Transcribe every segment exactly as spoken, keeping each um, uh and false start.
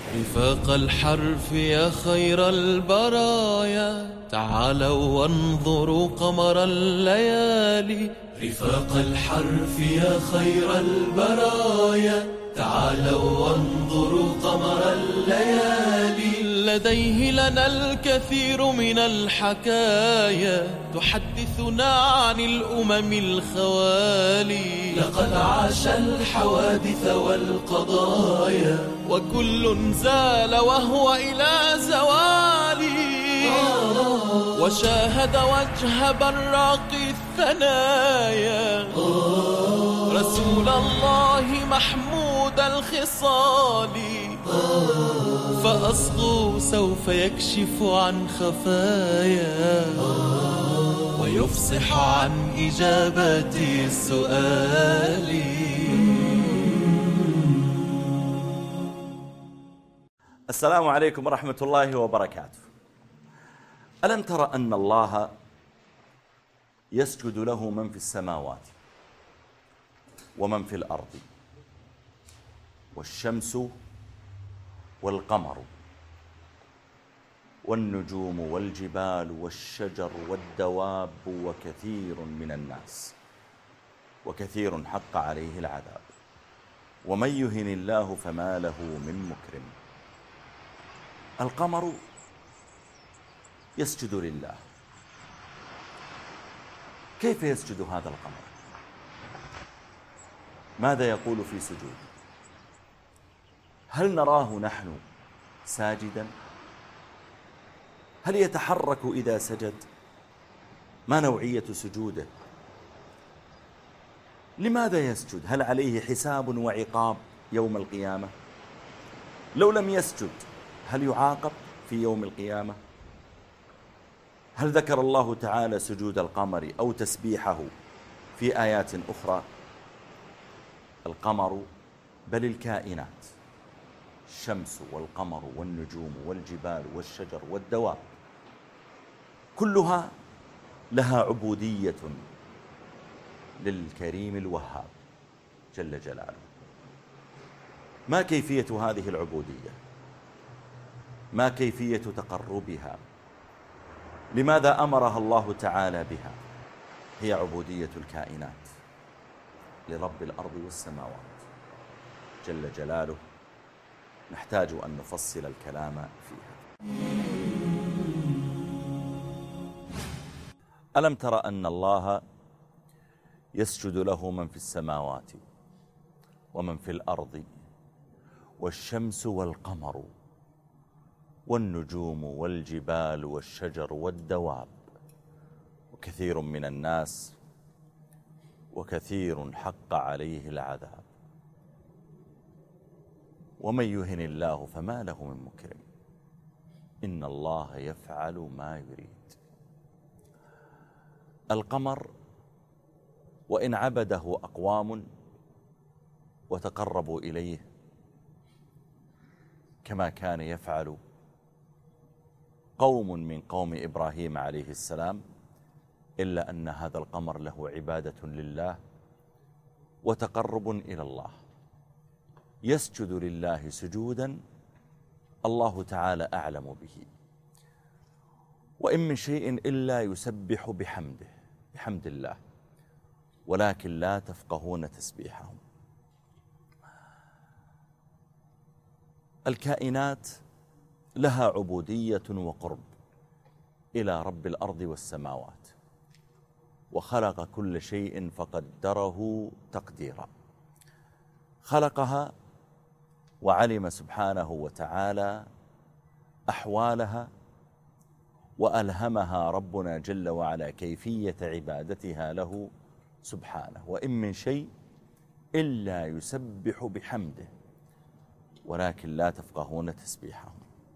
رفاق الحرف يا خير البرايا، تعالوا وانظروا قمر الليالي. رفاق الحرف يا خير البرايا، تعالوا وانظروا قمر الليالي. لديه لنا الكثير من الحكايا، تحدثنا عن الأمم الخوالي. لقد عاش الحوادث والقضايا، وكل زال وهو إلى زوالي. وشاهد وجه براق الثنايا، رسول الله محمود الخصال. فأصغوا سوف يكشف عن خفايا، ويفصح عن إجابة السؤال. السلام عليكم ورحمة الله وبركاته. ألم تر أن الله يسجد له من في السماوات ومن في الأرض، والشمس والقمر والنجوم والجبال والشجر والدواب وكثير من الناس، وكثير حق عليه العذاب. ومن يهن الله فما له من مكرم. القمر يسجد لله. كيف يسجد هذا القمر؟ ماذا يقول في سجوده؟ هل نراه نحن ساجدا؟ هل يتحرك إذا سجد؟ ما نوعية سجوده؟ لماذا يسجد؟ هل عليه حساب وعقاب يوم القيامة؟ لو لم يسجد هل يعاقب في يوم القيامة؟ هل ذكر الله تعالى سجود القمر أو تسبيحه في آيات أخرى؟ القمر بل الكائنات، الشمس والقمر والنجوم والجبال والشجر والدواب، كلها لها عبودية للكريم الوهاب جل جلاله. ما كيفية هذه العبودية؟ ما كيفية تقربها؟ لماذا أمرها الله تعالى بها؟ هي عبودية الكائنات لرب الأرض والسماوات جل جلاله، نحتاج أن نفصل الكلام فيها. ألم تر أن الله يسجد له من في السماوات ومن في الأرض، والشمس والقمر والنجوم والجبال والشجر والدواب، وكثير من الناس، وكثير حق عليه العذاب. ومن يهن الله فما له من مكرم. إن الله يفعل ما يريد. القمر وإن عبده أقوام وتقربوا إليه كما كان يفعل قوم من قوم إبراهيم عليه السلام، إلا أن هذا القمر له عبادة لله وتقرب إلى الله. يسجد لله سجودا الله تعالى أعلم به. وإن من شيء إلا يسبح بحمده، بحمد الله، ولكن لا تفقهون تسبيحهم. الكائنات لها عبودية وقرب إلى رب الأرض والسماوات، وخلق كل شيء فقدره تقديرا. خلقها وعلم سبحانه وتعالى أحوالها، وألهمها ربنا جل وعلا كيفية عبادتها له سبحانه. وإن من شيء إلا يسبح بحمده ولكن لا تفقهون تسبيحهم.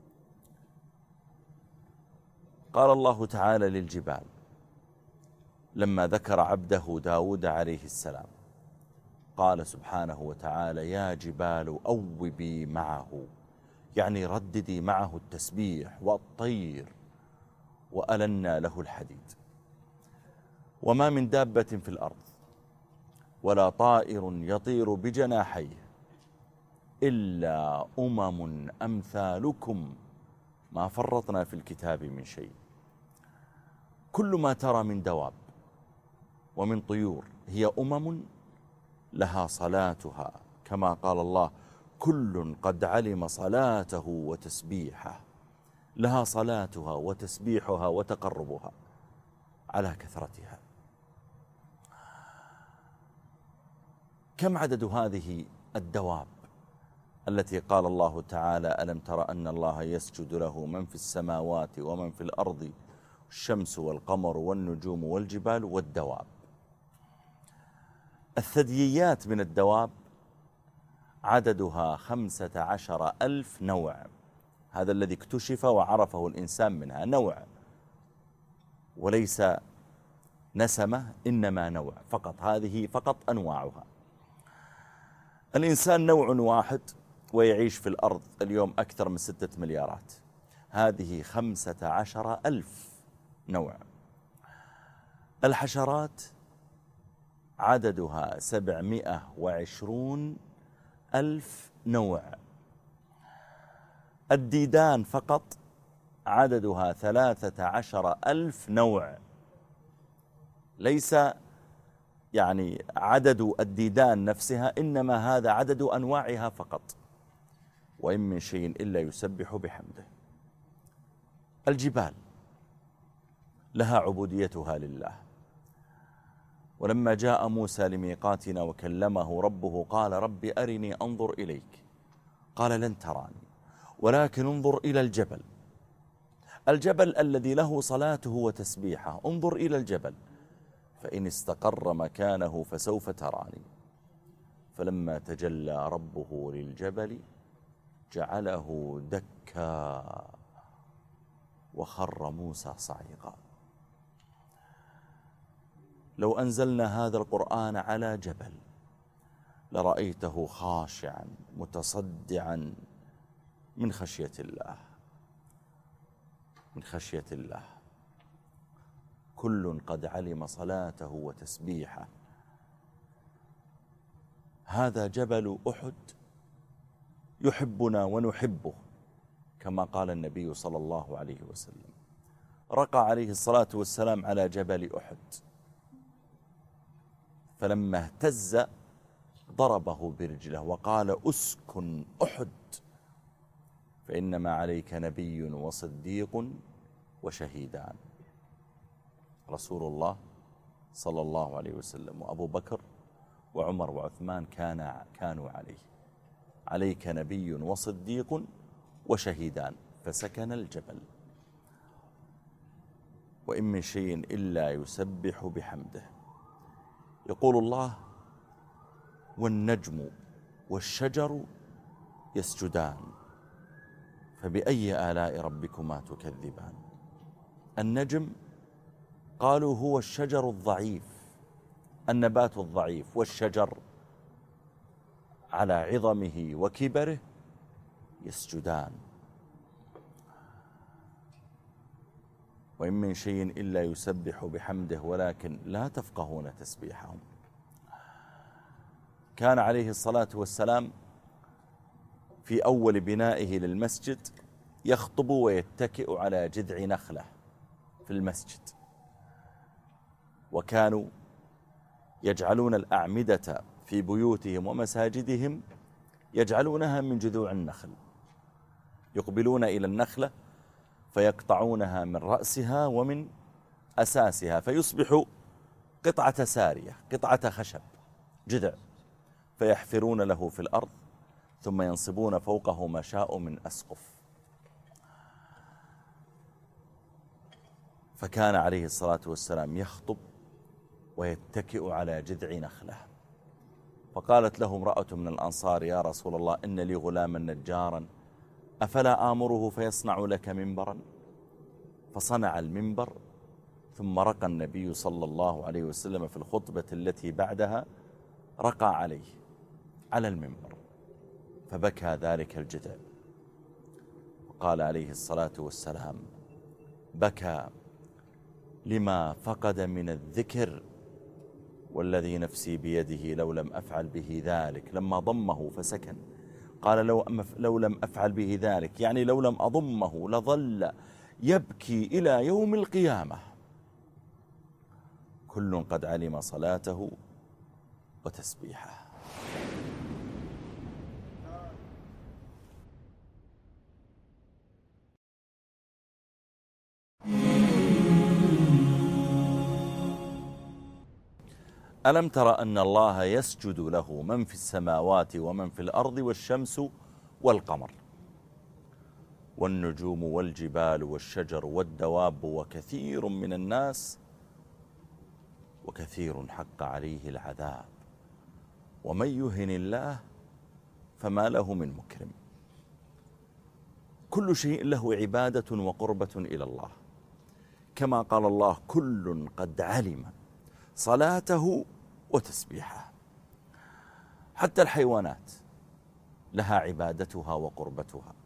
قال الله تعالى للجبال لما ذكر عبده داود عليه السلام، قال سبحانه وتعالى: يا جبال أوبي معه، يعني رددي معه التسبيح والطير، وألنا له الحديد. وما من دابة في الأرض ولا طائر يطير بجناحيه إلا أمم أمثالكم ما فرطنا في الكتاب من شيء. كل ما ترى من دواب ومن طيور هي أمم لها صلاتها، كما قال الله: كل قد علم صلاته وتسبيحه. لها صلاتها وتسبيحها وتقربها على كثرتها. كم عدد هذه الدواب التي قال الله تعالى: ألم تر أن الله يسجد له من في السماوات ومن في الأرض الشمس والقمر والنجوم والجبال والدواب. الثدييات من الدواب عددها خمسة عشر ألف نوع. هذا الذي اكتشف وعرفه الإنسان منها، نوع وليس نسمة، إنما نوع فقط. هذه فقط أنواعها. الإنسان نوع واحد ويعيش في الأرض اليوم أكثر من ستة مليارات. هذه خمسة عشر ألف نوع. الحشرات عددها سبعمائة وعشرون ألف نوع. الديدان فقط عددها ثلاثة عشر ألف نوع. ليس يعني عدد الديدان نفسها، إنما هذا عدد أنواعها فقط. وإن من شيء إلا يسبح بحمده. الجبال لها عبوديتها لله. ولما جاء موسى لميقاتنا وكلمه ربه قال: رب أرني أنظر إليك. قال: لن تراني ولكن انظر إلى الجبل. الجبل الذي له صلاته وتسبيحه. انظر إلى الجبل فإن استقر مكانه فسوف تراني. فلما تجلى ربه للجبل جعله دكا وخر موسى صعيقا. لو أنزلنا هذا القرآن على جبل لرأيته خاشعا متصدعا من خشية الله، من خشية الله. كل قد علم صلاته وتسبيحه. هذا جبل أحد يحبنا ونحبه، كما قال النبي صلى الله عليه وسلم. رقى عليه الصلاة والسلام على جبل أحد، فلما اهتز ضربه برجله وقال: أسكن أحد فإنما عليك نبي وصديق وشهيدان. رسول الله صلى الله عليه وسلم وأبو بكر وعمر وعثمان كان كانوا عليه: عليك نبي وصديق وشهيدان. فسكن الجبل. وإن من شيء إلا يسبح بحمده. يقول الله: والنجم والشجر يسجدان فبأي آلاء ربكما تكذبان. النجم قالوا هو الشجر الضعيف، النبات الضعيف. والشجر على عظمه وكبره يسجدان. وإن من شيء إلا يسبح بحمده ولكن لا تفقهون تسبيحهم. كان عليه الصلاة والسلام في أول بنائه للمسجد يخطب ويتكئ على جذع نخلة في المسجد. وكانوا يجعلون الأعمدة في بيوتهم ومساجدهم يجعلونها من جذوع النخل. يقبلون إلى النخلة فيقطعونها من رأسها ومن أساسها فيصبح قطعة سارية، قطعة خشب، جذع، فيحفرون له في الأرض ثم ينصبون فوقه ما شاء من أسقف. فكان عليه الصلاة والسلام يخطب ويتكئ على جذع نخلة. فقالت له امرأة من الأنصار: يا رسول الله، إن لي غلاما نجارا أفلا آمره فيصنع لك منبرا؟ فصنع المنبر. ثم رقى النبي صلى الله عليه وسلم في الخطبة التي بعدها، رقى عليه على المنبر فبكى ذلك الجذع. وقال عليه الصلاة والسلام: بكى لما فقد من الذكر والذي نفسي بيده لو لم أفعل به ذلك. لما ضمه فسكن قال لو, لو لم أفعل به ذلك، يعني لو لم أضمه لظل يبكي إلى يوم القيامة. كل قد علم صلاته وتسبيحه. ألم تر أن الله يسجد له من في السماوات ومن في الأرض والشمس والقمر والنجوم والجبال والشجر والدواب وكثير من الناس وكثير حق عليه العذاب ومن يهن الله فما له من مكرم. كل شيء له عبادة وقربة إلى الله، كما قال الله كل قد علم صلاته وتسبيحه. حتى الحيوانات لها عبادتها وقربتها.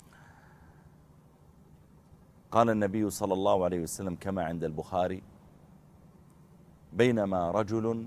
قال النبي صلى الله عليه وسلم كما عند البخاري: بينما رجل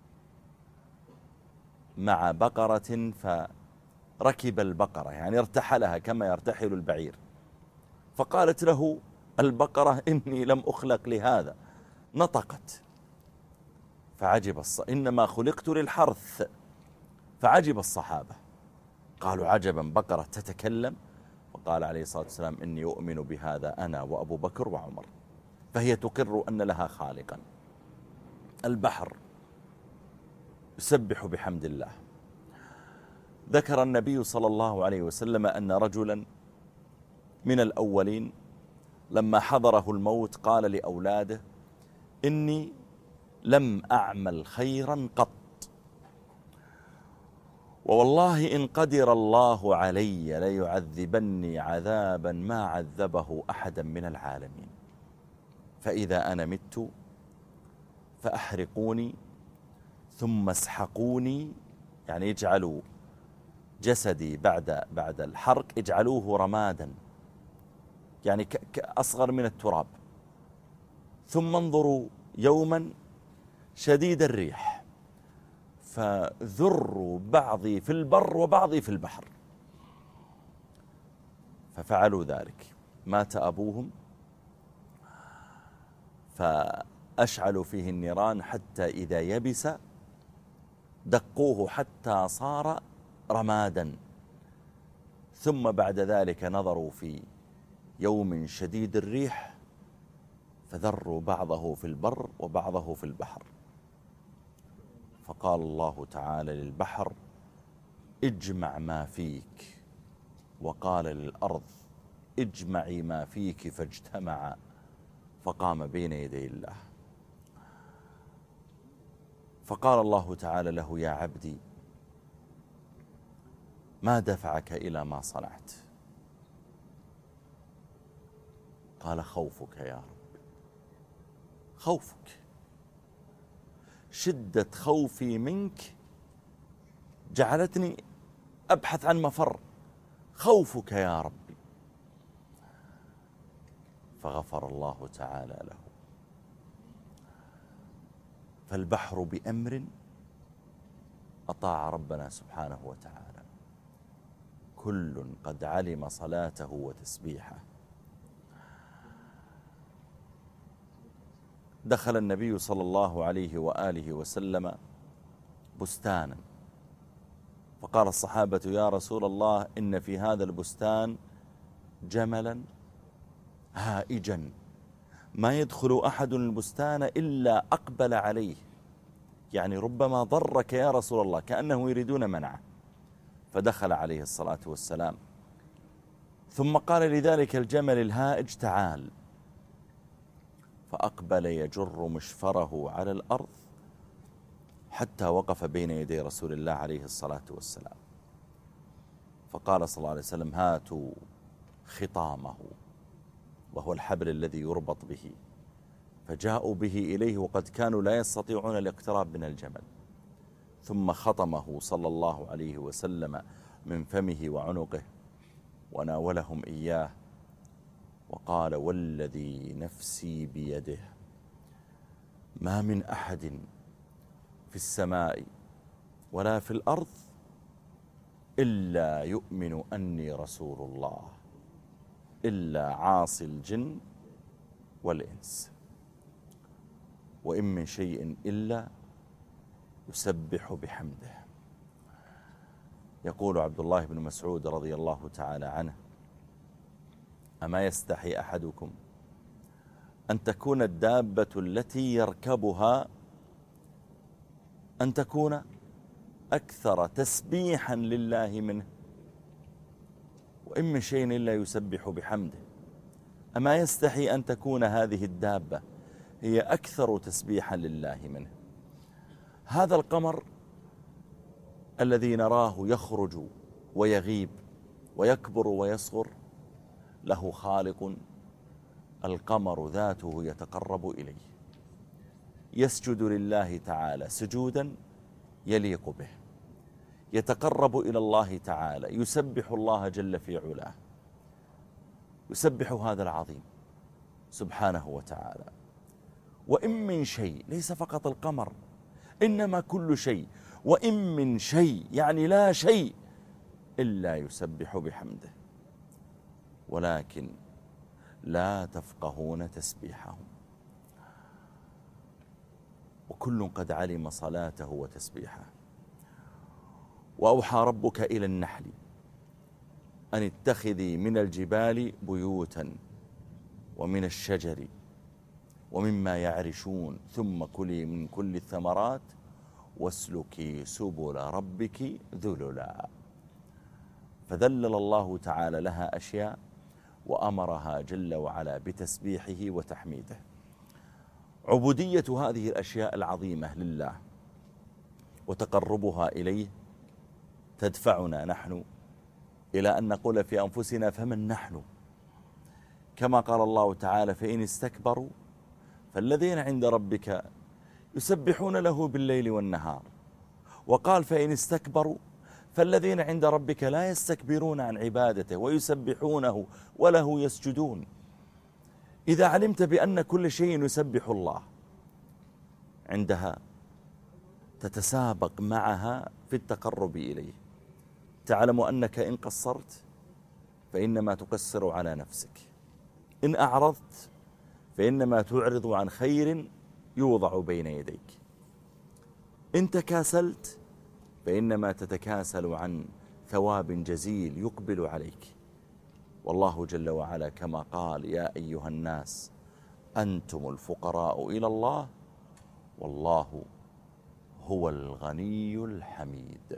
مع بقرة فركب البقرة، يعني ارتحلها كما يرتحل البعير، فقالت له البقرة: إني لم أخلق لهذا. نطقت فعجب الص... إنما خلقت للحرث. فعجب الصحابة، قالوا: عجبا، بقرة تتكلم؟ فقال عليه الصلاة والسلام: إني أؤمن بهذا أنا وأبو بكر وعمر. فهي تقر أن لها خالقا. البحر يسبح بحمد الله. ذكر النبي صلى الله عليه وسلم أن رجلا من الأولين لما حضره الموت قال لأولاده: إني لم أعمل خيرا قط، ووالله إن قدر الله علي ليعذبني عذابا ما عذبه أحدا من العالمين، فإذا أنا مت فأحرقوني ثم اسحقوني، يعني اجعلوا جسدي بعد بعد الحرق اجعلوه رمادا، يعني كأصغر من التراب، ثم انظروا يوما شديد الريح فذروا بعضي في البر وبعضي في البحر. ففعلوا ذلك. مات أبوهم فأشعلوا فيه النيران حتى إذا يبس دقوه حتى صار رمادا، ثم بعد ذلك نظروا في يوم شديد الريح فذروا بعضه في البر وبعضه في البحر. فقال الله تعالى للبحر: اجمع ما فيك، وقال للأرض: اجمعي ما فيك، فاجتمع فقام بين يدي الله. فقال الله تعالى له: يا عبدي، ما دفعك إلى ما صنعت؟ قال: خوفك يا رب. خوفك، شدة خوفي منك جعلتني أبحث عن مفر. خوفك يا ربي. فغفر الله تعالى له. فالبحر بأمر أطاع ربنا سبحانه وتعالى. كل قد علم صلاته وتسبيحه. دخل النبي صلى الله عليه وآله وسلم بستانا، فقال الصحابة: يا رسول الله، إن في هذا البستان جملا هائجا ما يدخل أحد البستان إلا أقبل عليه، يعني ربما ضرك يا رسول الله، كأنه يريدون منعه. فدخل عليه الصلاة والسلام، ثم قال لذلك الجمل الهائج: تعال. فأقبل يجر مشفره على الأرض حتى وقف بين يدي رسول الله عليه الصلاة والسلام. فقال صلى الله عليه وسلم: هاتوا خطامه، وهو الحبل الذي يربط به. فجاءوا به إليه وقد كانوا لا يستطيعون الاقتراب من الجمل، ثم خطمه صلى الله عليه وسلم من فمه وعنقه وناولهم إياه، وقال: والذي نفسي بيده ما من أحد في السماء ولا في الأرض إلا يؤمن أني رسول الله إلا عاصي الجن والإنس، وإن من شيء إلا يسبح بحمده. يقول عبد الله بن مسعود رضي الله تعالى عنه: أما يستحي أحدكم أن تكون الدابة التي يركبها أن تكون أكثر تسبيحا لله منه، وإن من شيء إلا يسبح بحمده. أما يستحي أن تكون هذه الدابة هي أكثر تسبيحا لله منه. هذا القمر الذي نراه يخرج ويغيب ويكبر ويصغر له خالق، القمر ذاته يتقرب إليه، يسجد لله تعالى سجودا يليق به، يتقرب إلى الله تعالى، يسبح الله جل في علاه، يسبح هذا العظيم سبحانه وتعالى. وإن من شيء، ليس فقط القمر، إنما كل شيء، وإن من شيء يعني لا شيء إلا يسبح بحمده، ولكن لا تفقهون تسبيحهم. وكل قد علم صلاته وتسبيحه. وأوحى ربك إلى النحل أن اتخذي من الجبال بيوتا ومن الشجر ومما يعرشون ثم كلي من كل الثمرات واسلكي سبل ربك ذللا. فذلل الله تعالى لها أشياء وأمرها جل وعلا بتسبيحه وتحميده. عبودية هذه الأشياء العظيمة لله وتقربها إليه تدفعنا نحن إلى أن نقول في أنفسنا: فمن نحن؟ كما قال الله تعالى: فإن استكبروا فالذين عند ربك يسبحون له بالليل والنهار. وقال: فإن استكبروا فالذين عند ربك لا يستكبرون عن عبادته ويسبحونه وله يسجدون. إذا علمت بأن كل شيء يسبح الله، عندها تتسابق معها في التقرب إليه. تعلم أنك إن قصرت فإنما تقصر على نفسك، إن أعرضت فإنما تعرض عن خير يوضع بين يديك، إن تكاسلت فإنما تتكاسل عن ثواب جزيل يقبل عليك. والله جل وعلا كما قال: يا أيها الناس أنتم الفقراء إلى الله والله هو الغني الحميد.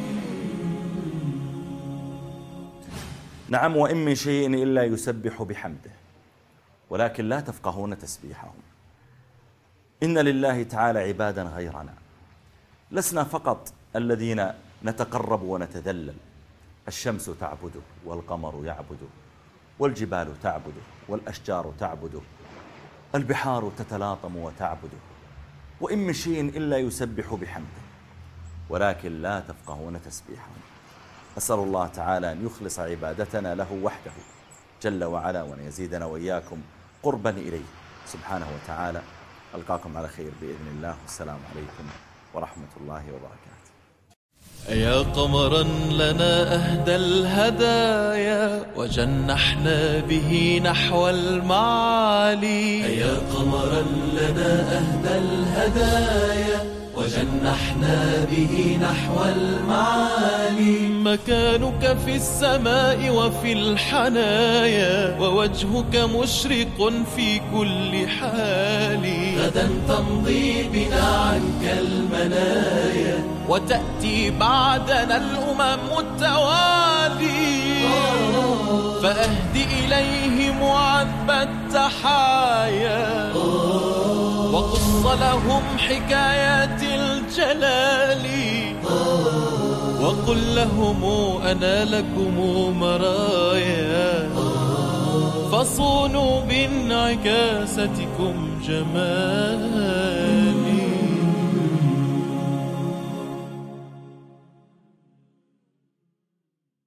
نعم، وإن من شيء إلا يسبح بحمده ولكن لا تفقهون تسبيحهم. إن لله تعالى عبادا غيرنا، لسنا فقط الذين نتقرب ونتذلل. الشمس تعبده والقمر يعبده والجبال تعبده والأشجار تعبده، البحار تتلاطم وتعبده، وإن من شيء إلا يسبح بحمده ولكن لا تفقهون تسبيحهم. أسأل الله تعالى أن يخلص عبادتنا له وحده جل وعلا، وأن يزيدنا وإياكم قربا إليه سبحانه وتعالى. ألقاكم على خير بإذن الله، والسلام عليكم ورحمة الله وبركاته. يا قمرا لنا أهدى الهدايا وجنحنا به نحو المعالي. يا قمرا لنا أهدى الهدايا وجنحنا به نحو المعالي. مكانك في السماء وفي الحنايا ووجهك مشرق في كل حال. غدا تمضي بنا عنك المنايا وتأتي بعدنا الأمم التوالي. فأهد إليهم عذب التحايا وقص لهم حكايات الجلال. وقل لهم أنا لكم مرايا فصونوا بانعكاستكم جمال.